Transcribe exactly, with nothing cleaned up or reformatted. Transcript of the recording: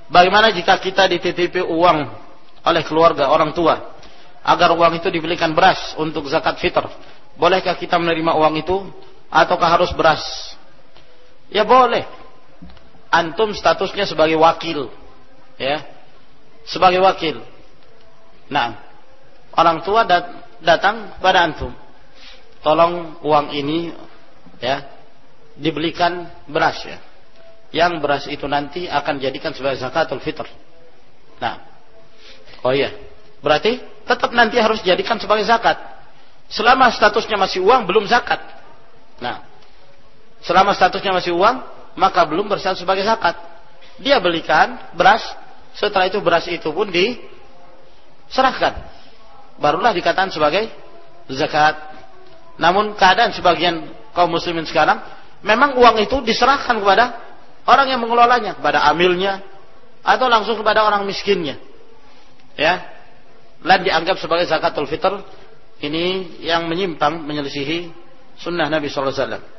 Bagaimana jika kita dititipi uang oleh keluarga, orang tua, agar uang itu dibelikan beras untuk zakat fitr? Bolehkah kita menerima uang itu ataukah harus beras? Ya boleh. Antum statusnya sebagai wakil, ya, sebagai wakil. Nah, orang tua dat datang kepada antum, tolong uang ini, ya, dibelikan beras, ya. Yang beras itu nanti akan jadikan sebagai zakatul fitr. Nah, oh iya, berarti tetap nanti harus dijadikan sebagai zakat. Selama statusnya masih uang, belum zakat. Nah, selama statusnya masih uang, maka belum berstatus sebagai zakat. Dia belikan beras, setelah itu beras itu pun diserahkan, barulah dikatakan sebagai zakat. Namun keadaan sebagian kaum muslimin sekarang, memang uang itu diserahkan kepada orang yang mengelolanya, kepada amilnya, atau langsung kepada orang miskinnya, ya, dan dianggap sebagai zakatul fitr. Ini yang menyimpang, menyelisihi sunnah Nabi sallallahu alaihi wasallam.